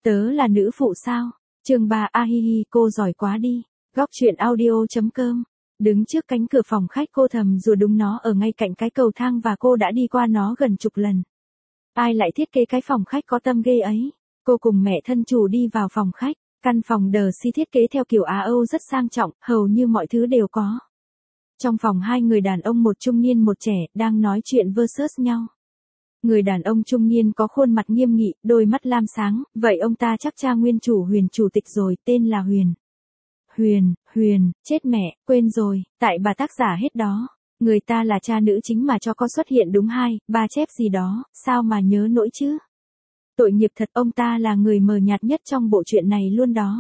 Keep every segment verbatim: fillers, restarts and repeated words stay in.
Tớ là nữ phụ sao? Chương ba. A hi hi, cô giỏi quá đi. Góc truyện audio.com. Đứng trước cánh cửa phòng khách cô thầm rủa đúng nó ở ngay cạnh cái cầu thang và cô đã đi qua nó gần chục lần. Ai lại thiết kế cái phòng khách có tâm ghê ấy? Cô cùng mẹ thân chủ đi vào phòng khách. Căn phòng The Sea thiết kế theo kiểu Á Âu rất sang trọng, hầu như mọi thứ đều có. Trong phòng hai người đàn ông một trung niên một trẻ, đang nói chuyện versus nhau. Người đàn ông trung niên có khuôn mặt nghiêm nghị, đôi mắt lam sáng, vậy ông ta chắc cha nguyên chủ Huyền chủ tịch rồi, tên là Huyền. Huyền, Huyền, chết mẹ, quên rồi, tại bà tác giả hết đó. Người ta là cha nữ chính mà cho có xuất hiện đúng hai, ba chép gì đó, sao mà nhớ nổi chứ? Tội nghiệp thật, ông ta là người mờ nhạt nhất trong bộ truyện này luôn đó.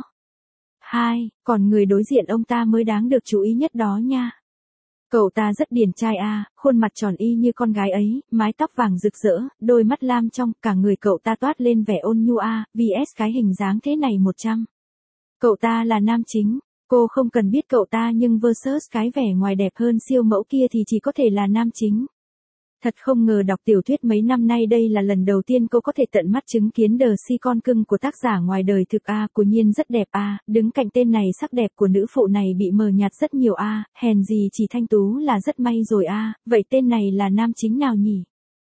Hai, còn người đối diện ông ta mới đáng được chú ý nhất đó nha. Cậu ta rất điển trai à, khuôn mặt tròn y như con gái ấy, mái tóc vàng rực rỡ, đôi mắt lam trong, cả người cậu ta toát lên vẻ ôn nhu à, vs cái hình dáng thế này một trăm. Cậu ta là nam chính, cô không cần biết cậu ta nhưng versus cái vẻ ngoài đẹp hơn siêu mẫu kia thì chỉ có thể là nam chính. Thật không ngờ đọc tiểu thuyết mấy năm nay đây là lần đầu tiên cô có thể tận mắt chứng kiến The Sea con cưng của tác giả ngoài đời thực a, của nhiên rất đẹp a, đứng cạnh tên này sắc đẹp của nữ phụ này bị mờ nhạt rất nhiều a, hèn gì chỉ thanh tú là rất may rồi a, vậy tên này là nam chính nào nhỉ?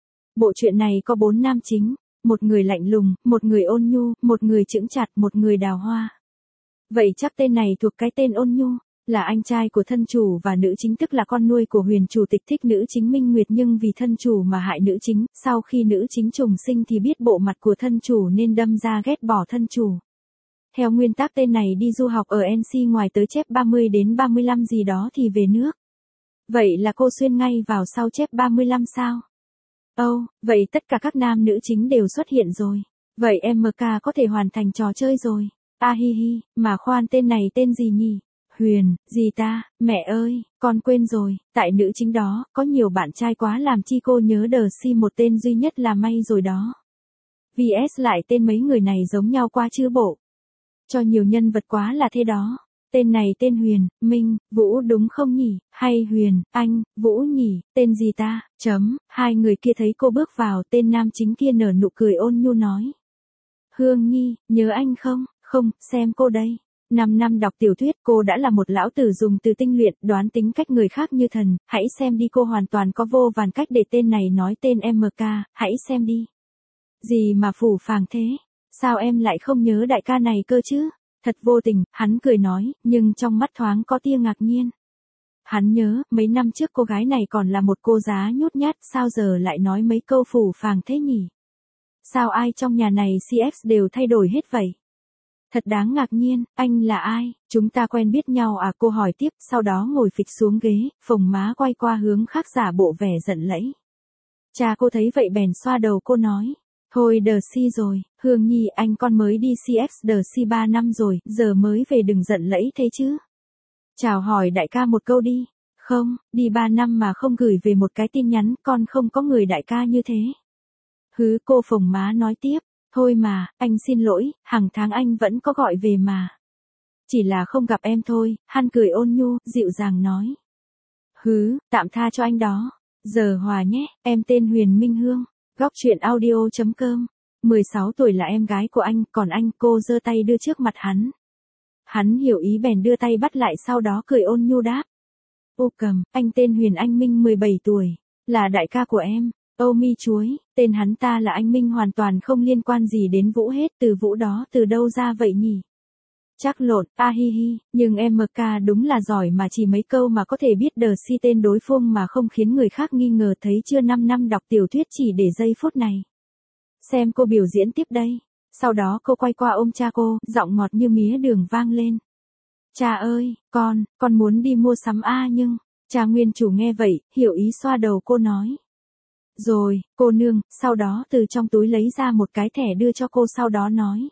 Bộ truyện này có bốn nam chính, một người lạnh lùng, một người ôn nhu, một người chững chặt, một người đào hoa. Vậy chắc tên này thuộc cái tên ôn nhu. Là anh trai của thân chủ và nữ chính tức là con nuôi của Huyền chủ tịch thích nữ chính Minh Nguyệt nhưng vì thân chủ mà hại nữ chính, sau khi nữ chính trùng sinh thì biết bộ mặt của thân chủ nên đâm ra ghét bỏ thân chủ. Theo nguyên tắc tên này đi du học ở en xê ngoài tới chép ba mươi đến ba mươi lăm gì đó thì về nước. Vậy là cô xuyên ngay vào sau chép ba mươi lăm sao? Ồ, oh, vậy tất cả các nam nữ chính đều xuất hiện rồi. Vậy em ca có thể hoàn thành trò chơi rồi. A hi hi, mà khoan tên này tên gì nhỉ? Huyền, gì ta, mẹ ơi, con quên rồi, tại nữ chính đó, có nhiều bạn trai quá làm chi cô nhớ The Sea một tên duy nhất là may rồi đó. vs lại tên mấy người này giống nhau quá chứ bộ. Cho nhiều nhân vật quá là thế đó. Tên này tên Huyền, Minh, Vũ đúng không nhỉ, hay Huyền, Anh, Vũ nhỉ, tên gì ta, chấm, hai người kia thấy cô bước vào tên nam chính kia nở nụ cười ôn nhu nói. Hương Nhi, nhớ anh không, không, xem cô đây. Năm năm đọc tiểu thuyết cô đã là một lão tử dùng từ tinh luyện đoán tính cách người khác như thần, hãy xem đi cô hoàn toàn có vô vàn cách để tên này nói tên em ca, hãy xem đi. Gì mà phủ phàng thế, sao em lại không nhớ đại ca này cơ chứ? Thật vô tình, hắn cười nói, nhưng trong mắt thoáng có tia ngạc nhiên. Hắn nhớ, mấy năm trước cô gái này còn là một cô giá nhút nhát, sao giờ lại nói mấy câu phủ phàng thế nhỉ? Sao ai trong nhà này xê ép đều thay đổi hết vậy? Thật đáng ngạc nhiên, anh là ai, chúng ta quen biết nhau à, cô hỏi tiếp, sau đó ngồi phịch xuống ghế, phồng má quay qua hướng khác giả bộ vẻ giận lẫy. Cha cô thấy vậy bèn xoa đầu cô nói, thôi The Sea rồi, Hương Nhi anh con mới đi xê ép The Sea ba năm rồi, giờ mới về đừng giận lẫy thế chứ. Chào hỏi đại ca một câu đi, không, đi ba năm mà không gửi về một cái tin nhắn, con không có người đại ca như thế. Hứ, cô phồng má nói tiếp. Thôi mà, anh xin lỗi, hàng tháng anh vẫn có gọi về mà. Chỉ là không gặp em thôi, hắn cười ôn nhu, dịu dàng nói. Hứ, tạm tha cho anh đó. Giờ hòa nhé, em tên Huyền Minh Hương. Góc truyện audio.com. mười sáu tuổi là em gái của anh, còn anh, cô giơ tay đưa trước mặt hắn. Hắn hiểu ý bèn đưa tay bắt lại sau đó cười ôn nhu đáp. Ô cầm, anh tên Huyền anh Minh mười bảy tuổi, là đại ca của em. Ô mi chuối, tên hắn ta là anh Minh hoàn toàn không liên quan gì đến Vũ hết, từ Vũ đó từ đâu ra vậy nhỉ? Chắc lộn, a hi hi, nhưng em ca đúng là giỏi mà chỉ mấy câu mà có thể biết The Sea tên đối phương mà không khiến người khác nghi ngờ thấy chưa năm năm đọc tiểu thuyết chỉ để giây phút này. Xem cô biểu diễn tiếp đây. Sau đó cô quay qua ôm cha cô, giọng ngọt như mía đường vang lên. Cha ơi, con, con muốn đi mua sắm a nhưng, cha nguyên chủ nghe vậy, hiểu ý xoa đầu cô nói. Rồi, cô nương, sau đó từ trong túi lấy ra một cái thẻ đưa cho cô sau đó nói.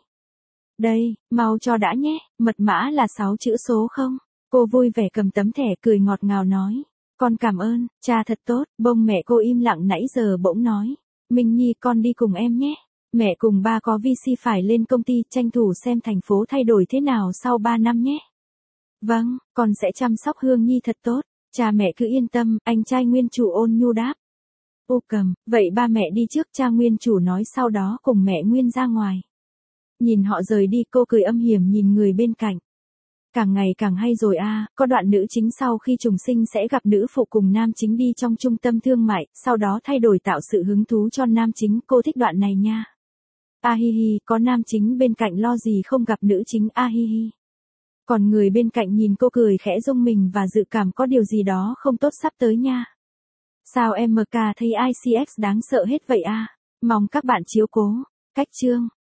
Đây, mau cho đã nhé, mật mã là sáu chữ số không? Cô vui vẻ cầm tấm thẻ cười ngọt ngào nói. Con cảm ơn, cha thật tốt, bông mẹ cô im lặng nãy giờ bỗng nói. Minh Nhi con đi cùng em nhé. Mẹ cùng ba có vê xê phải lên công ty tranh thủ xem thành phố thay đổi thế nào sau ba năm nhé. Vâng, con sẽ chăm sóc Hương Nhi thật tốt, cha mẹ cứ yên tâm, anh trai nguyên chủ ôn nhu đáp. Ô cầm, vậy ba mẹ đi trước cha nguyên chủ nói sau đó cùng mẹ Nguyên ra ngoài. Nhìn họ rời đi cô cười âm hiểm nhìn người bên cạnh. Càng ngày càng hay rồi a, có đoạn nữ chính sau khi trùng sinh sẽ gặp nữ phụ cùng nam chính đi trong trung tâm thương mại, sau đó thay đổi tạo sự hứng thú cho nam chính, cô thích đoạn này nha. A hi hi, có nam chính bên cạnh lo gì không gặp nữ chính a hi hi. Còn người bên cạnh nhìn cô cười khẽ rung mình và dự cảm có điều gì đó không tốt sắp tới nha. Sao em em ca thấy i xê ích đáng sợ hết vậy a? Mong các bạn chiếu cố. Cách chương